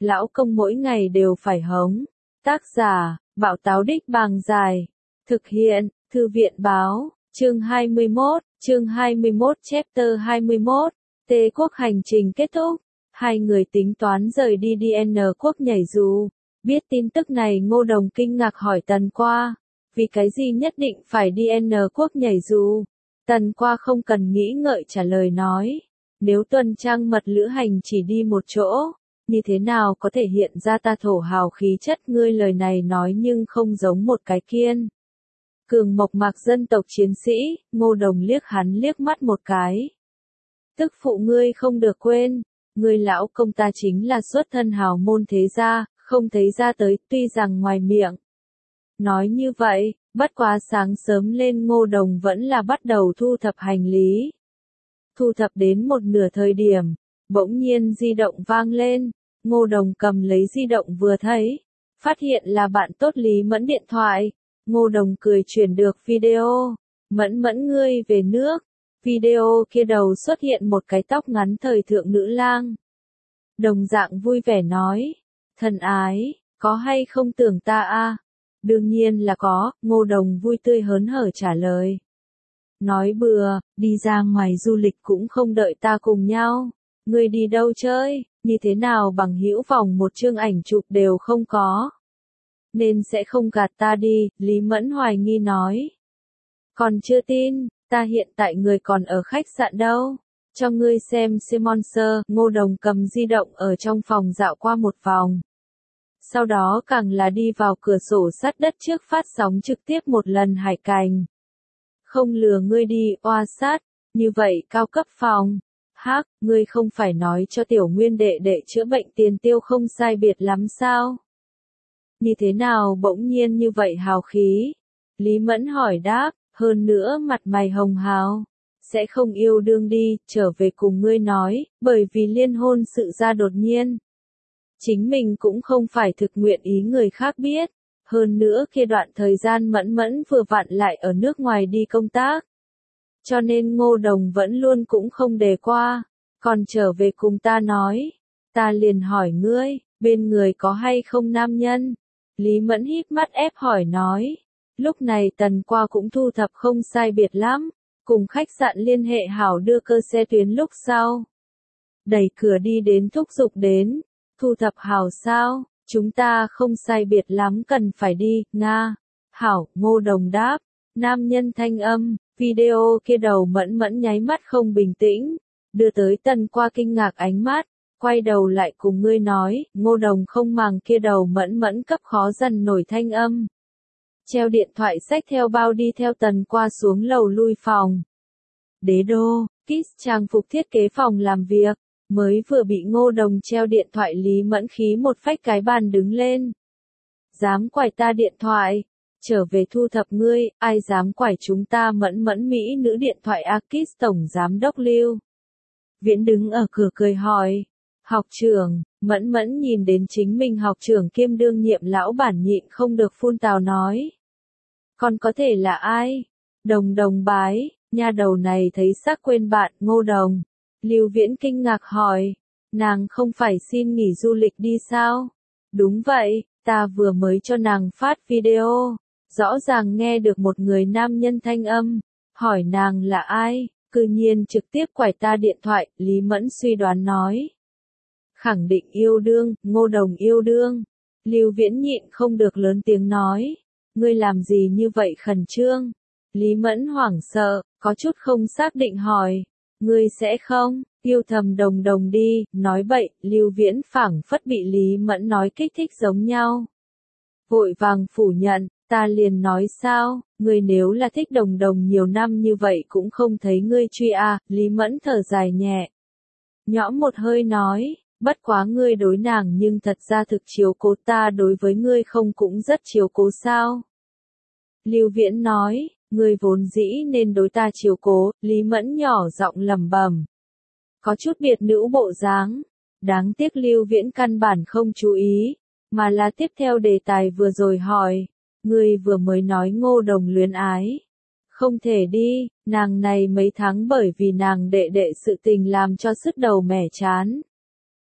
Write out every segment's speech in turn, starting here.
lão công mỗi ngày đều phải hống. Tác giả, Bảo Táo Đích Bàng Dài. Thực hiện, Thư viện Báo, chương 21, chapter 21. Tề quốc hành trình kết thúc. Hai người tính toán rời đi DN quốc nhảy dù. Biết tin tức này Ngô Đồng kinh ngạc hỏi Tần Qua. Vì cái gì nhất định phải DN quốc nhảy dù? Tần Qua không cần nghĩ ngợi trả lời nói. Nếu tuần trăng mật lữ hành chỉ đi một chỗ, như thế nào có thể hiện ra ta thổ hào khí chất? Ngươi lời này nói nhưng không giống một cái kiên cường mộc mạc dân tộc chiến sĩ. Ngô Đồng liếc hắn liếc mắt một cái. Tức phụ ngươi không được quên, ngươi lão công ta chính là xuất thân hào môn thế gia, không thấy ra tới, tuy rằng ngoài miệng nói như vậy, bất quá sáng sớm lên Ngô Đồng vẫn là bắt đầu thu thập hành lý. Thu thập đến một nửa thời điểm, bỗng nhiên di động vang lên, Ngô Đồng cầm lấy di động vừa thấy, phát hiện là bạn tốt Lý Mẫn điện thoại. Ngô Đồng cười chuyển được video. Mẫn Mẫn ngươi về nước. Video kia đầu xuất hiện một cái tóc ngắn thời thượng nữ lang. Đồng dạng vui vẻ nói, thân ái, có hay không tưởng ta a? Đương nhiên là có, Ngô Đồng vui tươi hớn hở trả lời. Nói bừa, đi ra ngoài du lịch cũng không đợi ta cùng nhau. Ngươi đi đâu chơi, như thế nào bằng hữu vòng một chương ảnh chụp đều không có. Nên sẽ không gạt ta đi, Lý Mẫn hoài nghi nói. Còn chưa tin, ta hiện tại người còn ở khách sạn đâu. Cho ngươi xem sponsor. Ngô Đồng cầm di động ở trong phòng dạo qua một vòng. Sau đó càng là đi vào cửa sổ sát đất trước phát sóng trực tiếp một lần hải cành. Không lừa ngươi đi, oa sát, như vậy cao cấp phòng. Hắc, ngươi không phải nói cho tiểu nguyên đệ đệ chữa bệnh tiền tiêu không sai biệt lắm sao? Như thế nào bỗng nhiên như vậy hào khí? Lý Mẫn hỏi đáp, hơn nữa mặt mày hồng hào. Sẽ không yêu đương đi, trở về cùng ngươi nói, bởi vì liên hôn sự ra đột nhiên. Chính mình cũng không phải thực nguyện ý người khác biết. Hơn nữa kia đoạn thời gian Mẫn Mẫn vừa vặn lại ở nước ngoài đi công tác. Cho nên Ngô Đồng vẫn luôn cũng không đề qua. Còn trở về cùng ta nói. Ta liền hỏi ngươi, bên người có hay không nam nhân? Lý Mẫn híp mắt ép hỏi nói. Lúc này Tần Qua cũng thu thập không sai biệt lắm. Cùng khách sạn liên hệ hảo đưa cơ xe tuyến lúc sau. Đẩy cửa đi đến thúc giục đến. Thu thập hảo sao? Chúng ta không sai biệt lắm cần phải đi, Nga. Hảo, Ngô Đồng đáp. Nam nhân thanh âm, video kia đầu Mẫn Mẫn nháy mắt không bình tĩnh. Đưa tới Tần Qua kinh ngạc ánh mắt. Quay đầu lại cùng ngươi nói, Ngô Đồng không màng kia đầu Mẫn Mẫn cấp khó dần nổi thanh âm. Treo điện thoại xách theo bao đi theo Tần Qua xuống lầu lui phòng. Đế đô, Kiss trang phục thiết kế phòng làm việc. Mới vừa bị Ngô Đồng treo điện thoại Lý Mẫn khí một phách cái bàn đứng lên. Dám quải ta điện thoại, trở về thu thập ngươi, ai dám quải chúng ta? Mẫn Mẫn Mỹ nữ điện thoại Akis tổng giám đốc Lưu Viễn đứng ở cửa cười hỏi. Học trưởng, Mẫn Mẫn nhìn đến chính mình học trưởng kiêm đương nhiệm lão bản nhịn không được phun tào nói. Còn có thể là ai? Đồng Đồng bái, nha đầu này thấy xác quên bạn. Ngô Đồng. Lưu Viễn kinh ngạc hỏi, nàng không phải xin nghỉ du lịch đi sao? Đúng vậy, ta vừa mới cho nàng phát video, rõ ràng nghe được một người nam nhân thanh âm, hỏi nàng là ai, cư nhiên trực tiếp quải ta điện thoại. Lý Mẫn suy đoán nói. Khẳng định yêu đương, Ngô Đồng yêu đương. Lưu Viễn nhịn không được lớn tiếng nói, ngươi làm gì như vậy khẩn trương? Lý Mẫn hoảng sợ, có chút không xác định hỏi. Ngươi sẽ không, yêu thầm Đồng Đồng đi, nói bậy. Lưu Viễn phảng phất bị Lý Mẫn nói kích thích giống nhau. Vội vàng phủ nhận, ta liền nói sao, ngươi nếu là thích Đồng Đồng nhiều năm như vậy cũng không thấy ngươi truy à. Lý Mẫn thở dài nhẹ. Nhõm một hơi nói, bất quá ngươi đối nàng nhưng thật ra thực chiếu cố, ta đối với ngươi không cũng rất chiếu cố sao? Lưu Viễn nói. Ngươi vốn dĩ nên đối ta chiếu cố. Lý Mẫn nhỏ giọng lẩm bẩm. Có chút biệt nữ bộ dáng. Đáng tiếc Lưu Viễn căn bản không chú ý, mà là tiếp theo đề tài vừa rồi hỏi. Ngươi vừa mới nói Ngô Đồng luyến ái. Không thể đi, nàng này mấy tháng bởi vì nàng đệ đệ sự tình làm cho sứt đầu mẻ chán.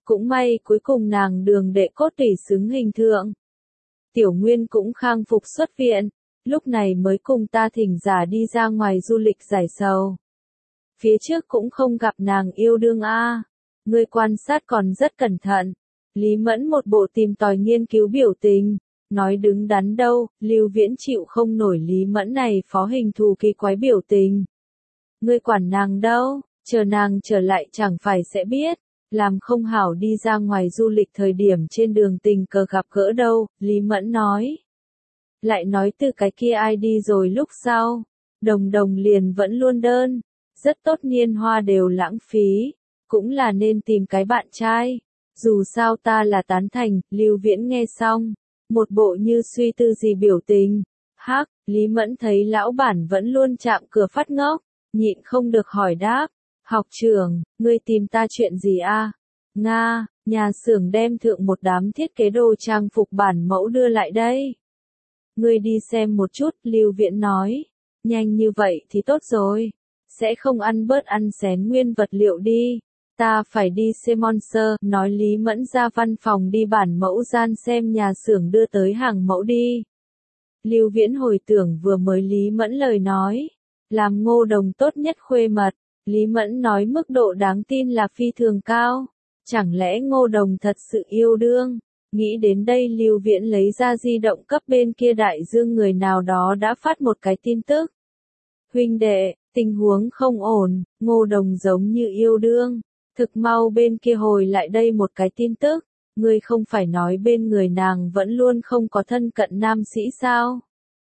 Cũng may cuối cùng nàng đường đệ cốt tủy xứng hình thượng. Tiểu Nguyên cũng khang phục xuất viện, lúc này mới cùng ta thỉnh giả đi ra ngoài du lịch giải sầu. Phía trước cũng không gặp nàng yêu đương a. Ngươi quan sát còn rất cẩn thận. Lý Mẫn một bộ tìm tòi nghiên cứu biểu tình, nói đứng đắn đâu, Lưu Viễn chịu không nổi Lý Mẫn này phó hình thù kỳ quái biểu tình. Ngươi quản nàng đâu, chờ nàng trở lại chẳng phải sẽ biết, làm không hảo đi ra ngoài du lịch thời điểm trên đường tình cờ gặp gỡ đâu, Lý Mẫn nói. Lại nói từ cái kia ai đi rồi lúc sau, Đồng Đồng liền vẫn luôn đơn, rất tốt niên hoa đều lãng phí, cũng là nên tìm cái bạn trai. Dù sao ta là tán thành, Lưu Viễn nghe xong, một bộ như suy tư gì biểu tình. Hắc, Lý Mẫn thấy lão bản vẫn luôn chạm cửa phát ngốc, nhịn không được hỏi đáp. Học trưởng, ngươi tìm ta chuyện gì a? Nga, nhà xưởng đem thượng một đám thiết kế đồ trang phục bản mẫu đưa lại đây. Ngươi đi xem một chút, Lưu Viễn nói. Nhanh như vậy thì tốt rồi. Sẽ không ăn bớt ăn xén nguyên vật liệu đi. Ta phải đi xem Monster, nói Lý Mẫn ra văn phòng đi bản mẫu gian xem nhà xưởng đưa tới hàng mẫu đi. Lưu Viễn hồi tưởng vừa mới Lý Mẫn lời nói. Làm Ngô Đồng tốt nhất khuê mật. Lý Mẫn nói mức độ đáng tin là phi thường cao. Chẳng lẽ Ngô Đồng thật sự yêu đương? Nghĩ đến đây Lưu Viễn lấy ra di động cấp bên kia đại dương người nào đó đã phát một cái tin tức. Huynh đệ, tình huống không ổn, Ngô Đồng giống như yêu đương. Thực mau bên kia hồi lại đây một cái tin tức. Ngươi không phải nói bên người nàng vẫn luôn không có thân cận nam sĩ sao?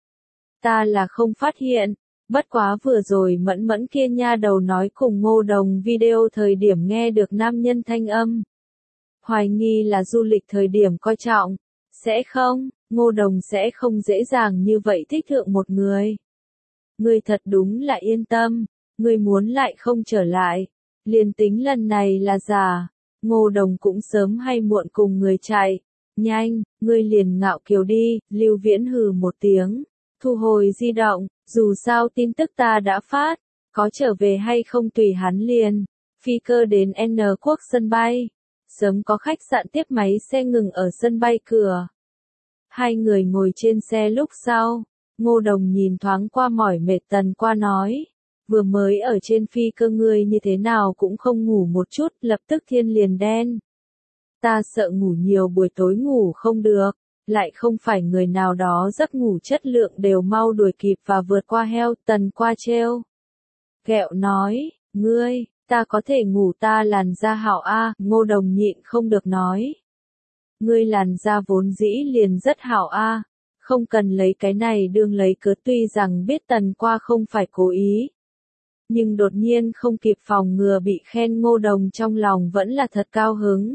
Ta là không phát hiện. Bất quá vừa rồi Mẫn Mẫn kia nha đầu nói cùng Ngô Đồng video thời điểm nghe được nam nhân thanh âm. Hoài nghi là du lịch thời điểm coi trọng. Sẽ không, Ngô Đồng sẽ không dễ dàng như vậy thích thượng một người. Ngươi thật đúng là yên tâm, ngươi muốn lại không trở lại. Liền tính lần này là giả, Ngô Đồng cũng sớm hay muộn cùng người chạy. Nhanh, ngươi liền ngạo kiều đi, Lưu Viễn hừ một tiếng. Thu hồi di động, dù sao tin tức ta đã phát, có trở về hay không tùy hắn liền. Phi cơ đến N quốc sân bay. Sớm có khách sạn tiếp máy xe ngừng ở sân bay cửa. Hai người ngồi trên xe lúc sau, Ngô Đồng nhìn thoáng qua mỏi mệt Tần Qua nói. Vừa mới ở trên phi cơ ngươi như thế nào cũng không ngủ một chút, lập tức thiên liền đen. Ta sợ ngủ nhiều buổi tối ngủ không được, lại không phải người nào đó giấc ngủ chất lượng đều mau đuổi kịp và vượt qua heo. Tần Qua trêu ghẹo nói, ngươi, ta có thể ngủ ta làn da hảo a. Ngô Đồng nhịn không được nói. Ngươi làn da vốn dĩ liền rất hảo a, không cần lấy cái này đương lấy cớ. Tuy rằng biết Tần Qua không phải cố ý, nhưng đột nhiên không kịp phòng ngừa bị khen, Ngô Đồng trong lòng vẫn là thật cao hứng.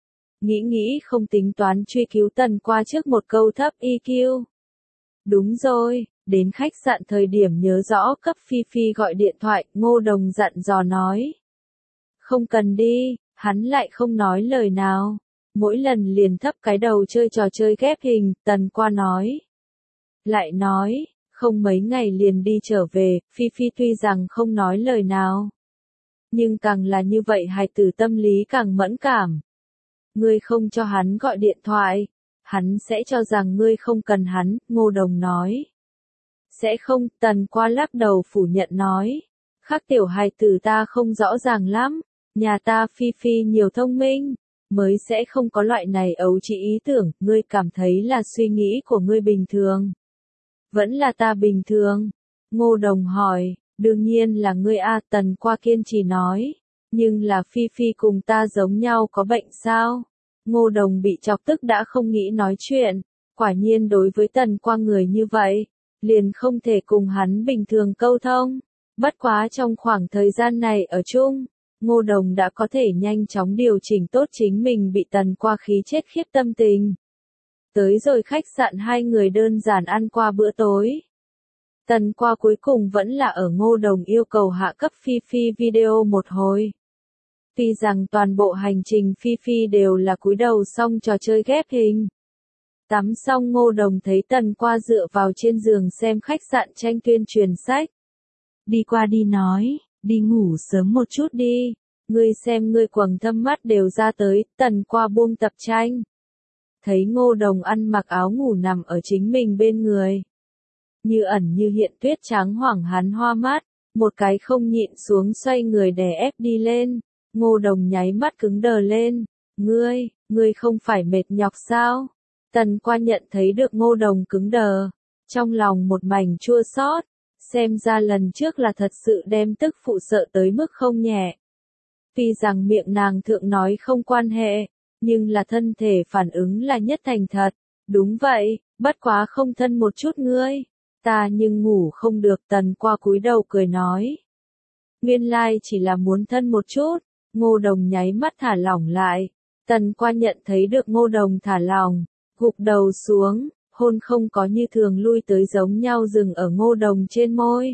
Nghĩ không tính toán truy cứu Tần Qua trước một câu thấp EQ. Đúng rồi, đến khách sạn thời điểm nhớ rõ cấp Phi Phi gọi điện thoại, Ngô Đồng dặn dò nói. Không cần đi, hắn lại không nói lời nào. Mỗi lần liền thấp cái đầu chơi trò chơi ghép hình, Tần Qua nói. Lại nói, không mấy ngày liền đi trở về, Phi Phi tuy rằng không nói lời nào. Nhưng càng là như vậy hài tử tâm lý càng mẫn cảm. Ngươi không cho hắn gọi điện thoại, hắn sẽ cho rằng ngươi không cần hắn, Ngô Đồng nói. Sẽ không, Tần Qua lắc đầu phủ nhận nói. Khác tiểu hài tử ta không rõ ràng lắm, nhà ta Phi Phi nhiều thông minh, mới sẽ không có loại này ấu trĩ ý tưởng. Ngươi cảm thấy là suy nghĩ của ngươi bình thường. Vẫn là ta bình thường. Ngô Đồng hỏi, đương nhiên là ngươi a. Tần Qua kiên trì nói. Nhưng là Phi Phi cùng ta giống nhau có bệnh sao? Ngô Đồng bị chọc tức đã không nghĩ nói chuyện. Quả nhiên đối với Tần Qua người như vậy, liền không thể cùng hắn bình thường câu thông. Bất quá trong khoảng thời gian này ở chung, Ngô Đồng đã có thể nhanh chóng điều chỉnh tốt chính mình bị Tần Qua khí chết khiếp tâm tình. Tới rồi khách sạn hai người đơn giản ăn qua bữa tối. Tần Qua cuối cùng vẫn là ở Ngô Đồng yêu cầu hạ cấp Phi Phi video một hồi. Tuy rằng toàn bộ hành trình Phi Phi đều là cúi đầu xong trò chơi ghép hình. Tắm xong Ngô Đồng thấy Tần Qua dựa vào trên giường xem khách sạn tranh tuyên truyền sách. Đi qua đi nói, đi ngủ sớm một chút đi. ngươi xem ngươi quầng thâm mắt đều ra tới, Tần Qua buông tập tranh. Thấy Ngô Đồng ăn mặc áo ngủ nằm ở chính mình bên người. Như ẩn như hiện tuyết trắng hoảng hắn hoa mắt, một cái không nhịn xuống xoay người đè ép đi lên. Ngô Đồng nháy mắt cứng đờ lên. Ngươi không phải mệt nhọc sao? Tần Qua nhận thấy được Ngô Đồng cứng đờ. Trong lòng một mảnh chua xót, xem ra lần trước là thật sự đem tức phụ sợ tới mức không nhẹ. Tuy rằng miệng nàng thượng nói không quan hệ, nhưng là thân thể phản ứng là nhất thành thật. Đúng vậy, bất quá không thân một chút ngươi. Ta nhưng ngủ không được. Tần Qua cúi đầu cười nói. Nguyên lai chỉ là muốn thân một chút. Ngô Đồng nháy mắt thả lỏng lại. Tần Qua nhận thấy được Ngô Đồng thả lỏng, gục đầu xuống, hôn không có như thường lui tới giống nhau dừng ở Ngô Đồng trên môi.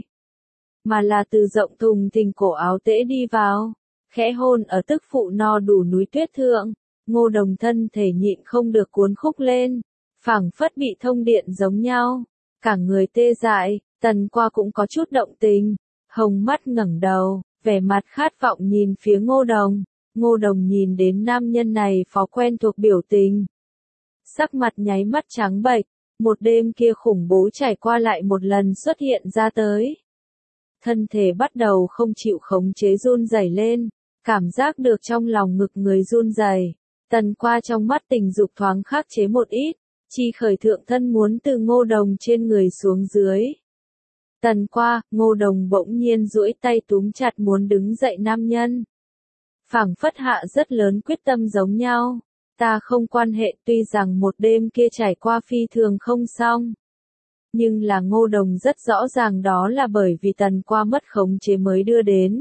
Mà là từ rộng thùng thình cổ áo tễ đi vào, khẽ hôn ở tức phụ no đủ núi tuyết thượng. Ngô Đồng thân thể nhịn không được cuốn khúc lên, phảng phất bị thông điện giống nhau. Cả người tê dại, Tần Qua cũng có chút động tình, hồng mắt ngẩng đầu, vẻ mặt khát vọng nhìn phía Ngô Đồng. Ngô Đồng nhìn đến nam nhân này phó quen thuộc biểu tình. Sắc mặt nháy mắt trắng bệch, một đêm kia khủng bố trải qua lại một lần xuất hiện ra tới. Thân thể bắt đầu không chịu khống chế run rẩy lên, cảm giác được trong lòng ngực người run rẩy. Tần Qua trong mắt tình dục thoáng khắc chế một ít, chi khởi thượng thân muốn từ Ngô Đồng trên người xuống dưới. Tần Qua, Ngô Đồng bỗng nhiên duỗi tay túm chặt muốn đứng dậy nam nhân. Phảng phất hạ rất lớn quyết tâm giống nhau. Ta không quan hệ, tuy rằng một đêm kia trải qua phi thường không xong. Nhưng là Ngô Đồng rất rõ ràng đó là bởi vì Tần Qua mất khống chế mới đưa đến.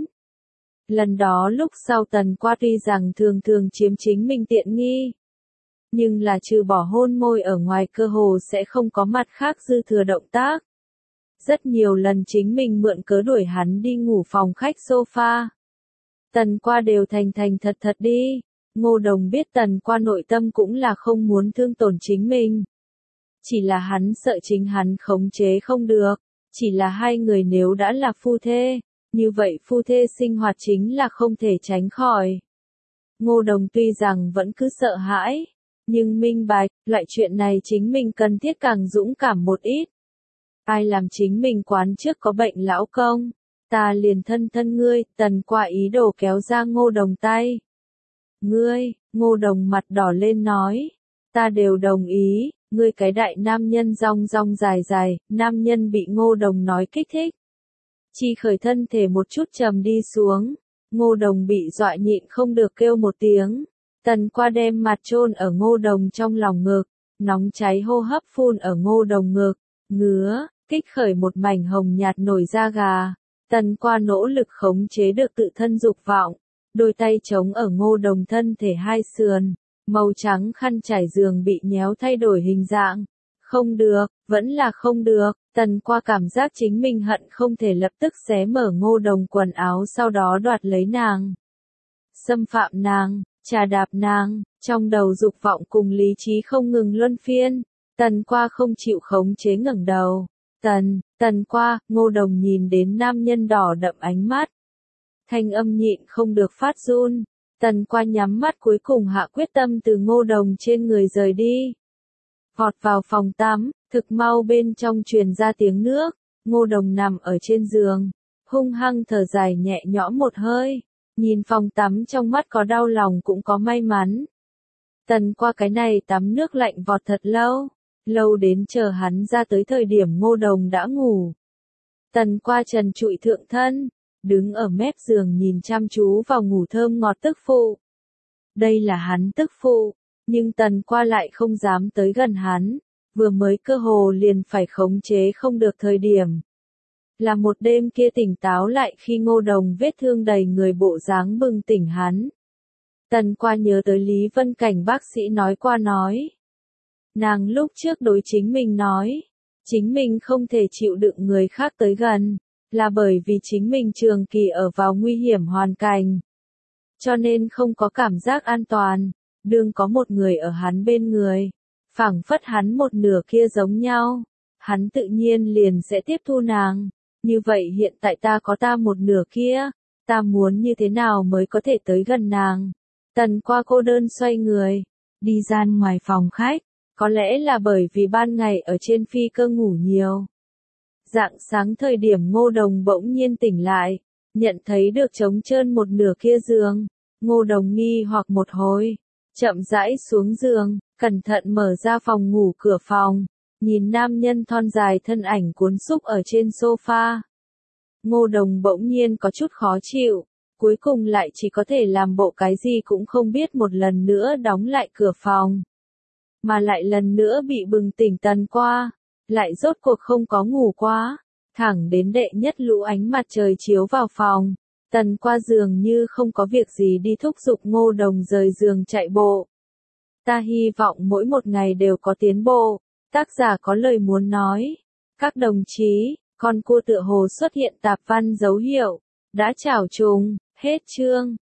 Lần đó lúc sau Tần Qua tuy rằng thường thường chiếm chính mình tiện nghi. Nhưng là trừ bỏ hôn môi ở ngoài cơ hồ sẽ không có mặt khác dư thừa động tác. Rất nhiều lần chính mình mượn cớ đuổi hắn đi ngủ phòng khách sofa. Tần Qua đều thành thật thật đi. Ngô Đồng biết Tần Qua nội tâm cũng là không muốn thương tổn chính mình. Chỉ là hắn sợ chính hắn khống chế không được. Chỉ là hai người nếu đã là phu thê, như vậy phu thê sinh hoạt chính là không thể tránh khỏi. Ngô Đồng tuy rằng vẫn cứ sợ hãi, nhưng minh bạch, loại chuyện này chính mình cần thiết càng dũng cảm một ít. Ai làm chính mình quán trước có bệnh lão công, ta liền thân ngươi. Tần Qua ý đồ kéo ra Ngô Đồng tay. Ngô Đồng mặt đỏ lên nói, ta đều đồng ý, ngươi cái đại nam nhân rong dài, nam nhân bị Ngô Đồng nói kích thích. Chi khởi thân thể một chút trầm đi xuống, Ngô Đồng bị dọa nhịn không được kêu một tiếng. Tần Qua đem mặt chôn ở Ngô Đồng trong lòng ngực, nóng cháy hô hấp phun ở Ngô Đồng ngực, ngứa, kích khởi một mảnh hồng nhạt nổi da gà. Tần Qua nỗ lực khống chế được tự thân dục vọng, đôi tay chống ở Ngô Đồng thân thể hai sườn, màu trắng khăn trải giường bị nhéo thay đổi hình dạng. Không được, vẫn là không được. Tần Qua cảm giác chính mình hận không thể lập tức xé mở Ngô Đồng quần áo sau đó đoạt lấy nàng. Xâm phạm nàng, trà đạp nàng, trong đầu dục vọng cùng lý trí không ngừng luân phiên. Tần Qua không chịu khống chế ngẩng đầu. Tần Qua, Ngô Đồng nhìn đến nam nhân đỏ đậm ánh mắt. Thanh âm nhịn không được phát run. Tần Qua nhắm mắt cuối cùng hạ quyết tâm từ Ngô Đồng trên người rời đi. Vọt vào phòng tắm, thực mau bên trong truyền ra tiếng nước. Ngô Đồng nằm ở trên giường, hung hăng thở dài nhẹ nhõm một hơi. Nhìn phòng tắm trong mắt có đau lòng cũng có may mắn. Tần Qua cái này tắm nước lạnh vọt thật lâu đến chờ hắn ra tới thời điểm Ngô Đồng đã ngủ. Tần Qua trần trụi thượng thân, đứng ở mép giường nhìn chăm chú vào ngủ thơm ngọt tức phụ. Đây là hắn tức phụ, nhưng Tần Qua lại không dám tới gần hắn, vừa mới cơ hồ liền phải khống chế không được thời điểm. Là một đêm kia tỉnh táo lại khi Ngô Đồng vết thương đầy người bộ dáng bừng tỉnh hắn. Tần Qua nhớ tới Lý Vân Cảnh bác sĩ nói qua nói. Nàng lúc trước đối chính mình nói, chính mình không thể chịu đựng người khác tới gần, là bởi vì chính mình trường kỳ ở vào nguy hiểm hoàn cảnh. Cho nên không có cảm giác an toàn, đương có một người ở hắn bên người, phảng phất hắn một nửa kia giống nhau, hắn tự nhiên liền sẽ tiếp thu nàng. Như vậy hiện tại ta có ta một nửa kia, Ta muốn như thế nào mới có thể tới gần nàng? Tần Qua cô đơn xoay người, đi ra ngoài phòng khách, có lẽ là bởi vì ban ngày ở trên phi cơ ngủ nhiều. Rạng sáng thời điểm Ngô Đồng bỗng nhiên tỉnh lại, nhận thấy được trống trơn một nửa kia giường. Ngô Đồng nghi hoặc một hồi, chậm rãi xuống giường, cẩn thận mở ra phòng ngủ cửa phòng, nhìn nam nhân thon dài thân ảnh cuốn xúc ở trên sofa. Ngô Đồng bỗng nhiên có chút khó chịu, cuối cùng lại chỉ có thể làm bộ cái gì cũng không biết, một lần nữa đóng lại cửa phòng. Mà lại lần nữa bị bừng tỉnh. Tần Qua, lại rốt cuộc không có ngủ quá, thẳng đến đệ nhất lũ ánh mặt trời chiếu vào phòng. Tần Qua dường như không có việc gì đi thúc giục Ngô Đồng rời giường chạy bộ. Ta hy vọng mỗi một ngày đều có tiến bộ. Tác giả có lời muốn nói. Các đồng chí, con cua tựa hồ xuất hiện tạp văn dấu hiệu. Đã chào trùng, hết chương.